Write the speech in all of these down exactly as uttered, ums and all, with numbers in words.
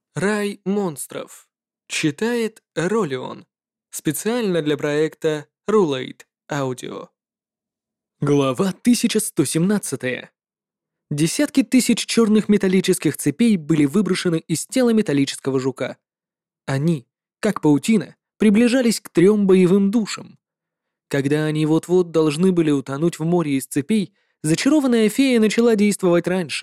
Рай монстров. Читает Ролион. Специально для проекта Rulate Audio. Глава тысяча сто семнадцать. Десятки тысяч черных металлических цепей были выброшены из тела металлического жука. Они, как паутина, приближались к трем боевым душам. Когда они вот-вот должны были утонуть в море из цепей, зачарованная фея начала действовать раньше.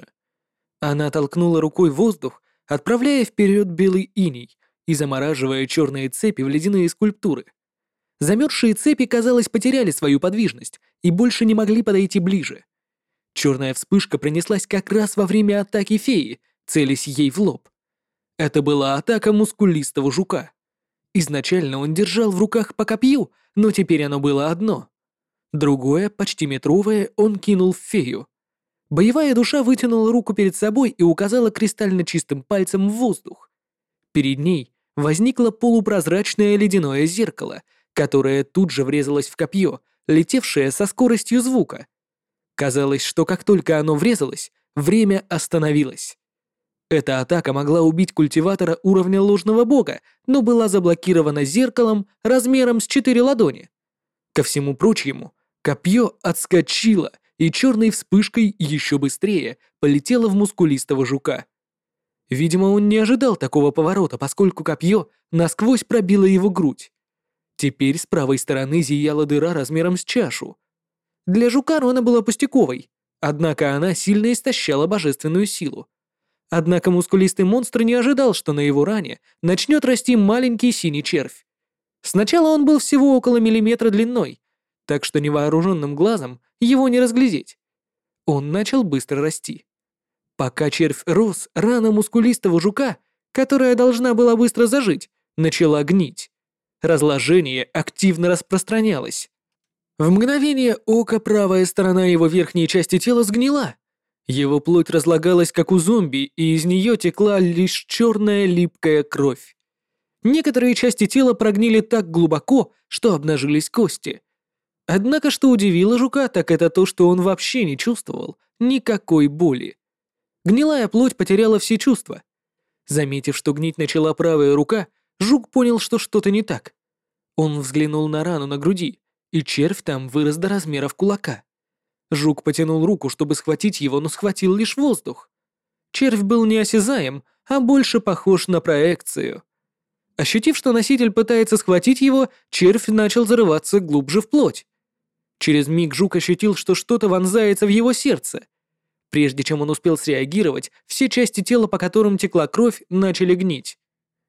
Она толкнула рукой воздух, отправляя вперед белый иней и замораживая черные цепи в ледяные скульптуры. Замерзшие цепи, казалось, потеряли свою подвижность и больше не могли подойти ближе. Черная вспышка пронеслась как раз во время атаки феи, целясь ей в лоб. Это была атака мускулистого жука. Изначально он держал в руках по копью, но теперь оно было одно. Другое, почти метровое, он кинул в фею. Боевая душа вытянула руку перед собой и указала кристально чистым пальцем в воздух. Перед ней возникло полупрозрачное ледяное зеркало, которое тут же врезалось в копье, летевшее со скоростью звука. Казалось, что как только оно врезалось, время остановилось. Эта атака могла убить культиватора уровня ложного бога, но была заблокирована зеркалом размером с четыре ладони. Ко всему прочему, копье отскочило и черной вспышкой еще быстрее полетело в мускулистого жука. Видимо, он не ожидал такого поворота, поскольку копье насквозь пробило его грудь. Теперь с правой стороны зияла дыра размером с чашу. Для жука рана была пустяковой, однако она сильно истощала божественную силу. Однако мускулистый монстр не ожидал, что на его ране начнет расти маленький синий червь. Сначала он был всего около миллиметра длиной, так что невооруженным глазом его не разглядеть. Он начал быстро расти. Пока червь рос, рана мускулистого жука, которая должна была быстро зажить, начала гнить. Разложение активно распространялось. В мгновение ока правая сторона его верхней части тела сгнила. Его плоть разлагалась, как у зомби, и из нее текла лишь черная липкая кровь. Некоторые части тела прогнили так глубоко, что обнажились кости. Однако, что удивило жука, так это то, что он вообще не чувствовал никакой боли. Гнилая плоть потеряла все чувства. Заметив, что гнить начала правая рука, жук понял, что что-то не так. Он взглянул на рану на груди, и червь там вырос до размеров кулака. Жук потянул руку, чтобы схватить его, но схватил лишь воздух. Червь был неосязаем, а больше похож на проекцию. Ощутив, что носитель пытается схватить его, червь начал зарываться глубже в плоть. Через миг жук ощутил, что что-то вонзается в его сердце. Прежде чем он успел среагировать, все части тела, по которым текла кровь, начали гнить.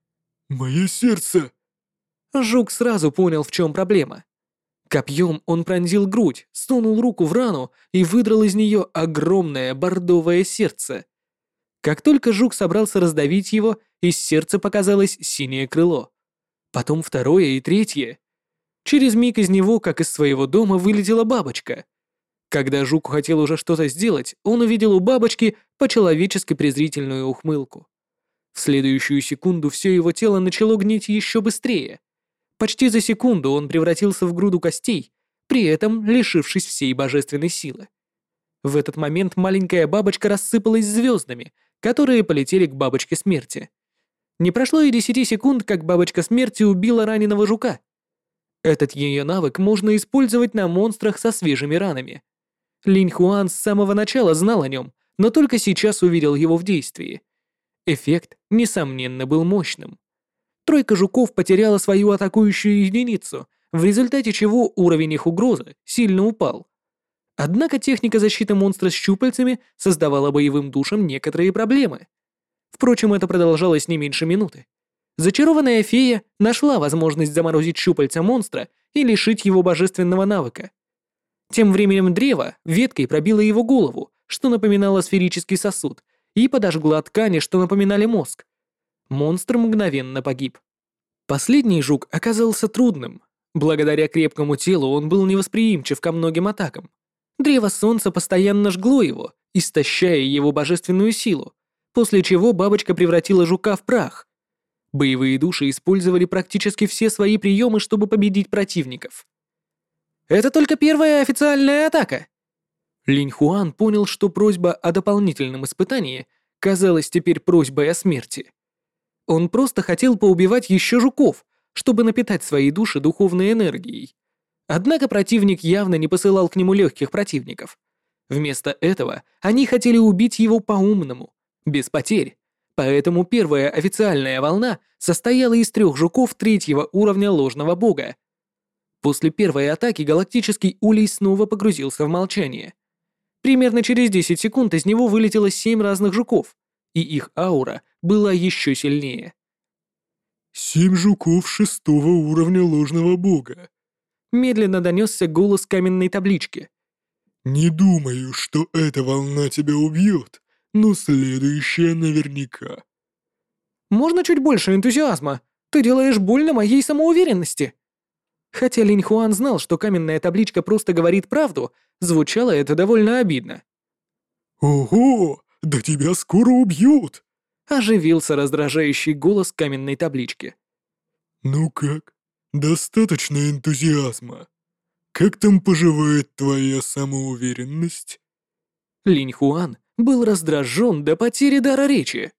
«Мое сердце!» Жук сразу понял, в чем проблема. Копьем он пронзил грудь, сунул руку в рану и выдрал из нее огромное бордовое сердце. Как только жук собрался раздавить его, из сердца показалось синее крыло. Потом второе и третье. Через миг из него, как из своего дома, вылетела бабочка. Когда жук хотел уже что-то сделать, он увидел у бабочки по-человечески презрительную ухмылку. В следующую секунду все его тело начало гнить еще быстрее. Почти за секунду он превратился в груду костей, при этом лишившись всей божественной силы. В этот момент маленькая бабочка рассыпалась звездами, которые полетели к бабочке смерти. Не прошло и десяти секунд, как бабочка смерти убила раненого жука. Этот ее навык можно использовать на монстрах со свежими ранами. Линь Хуан с самого начала знал о нем, но только сейчас увидел его в действии. Эффект, несомненно, был мощным. Тройка жуков потеряла свою атакующую единицу, в результате чего уровень их угрозы сильно упал. Однако техника защиты монстра с щупальцами создавала боевым душам некоторые проблемы. Впрочем, это продолжалось не меньше минуты. Зачарованная фея нашла возможность заморозить щупальца монстра и лишить его божественного навыка. Тем временем древо веткой пробило его голову, что напоминало сферический сосуд, и подожгла ткани, что напоминали мозг. Монстр мгновенно погиб. Последний жук оказался трудным. Благодаря крепкому телу он был невосприимчив ко многим атакам. Древо солнца постоянно жгло его, истощая его божественную силу, после чего бабочка превратила жука в прах. Боевые души использовали практически все свои приемы, чтобы победить противников. Это только первая официальная атака. Линь Хуан понял, что просьба о дополнительном испытании казалась теперь просьбой о смерти. Он просто хотел поубивать еще жуков, чтобы напитать свои души духовной энергией. Однако противник явно не посылал к нему легких противников. Вместо этого они хотели убить его по-умному, без потерь. Поэтому первая официальная волна состояла из трех жуков третьего уровня ложного бога. После первой атаки галактический улей снова погрузился в молчание. Примерно через десять секунд из него вылетело семь разных жуков, и их аура была еще сильнее. Семь жуков шестого уровня ложного бога. Медленно донесся голос каменной таблички. Не думаю, что эта волна тебя убьет, но следующая наверняка. «Можно чуть больше энтузиазма? Ты делаешь больно моей самоуверенности». Хотя Линь Хуан знал, что каменная табличка просто говорит правду, звучало это довольно обидно. Ого, да тебя скоро убьют. Оживился раздражающий голос каменной таблички. Ну как, достаточно энтузиазма? Как там поживает твоя самоуверенность? Линь Хуан был раздражен до потери дара речи.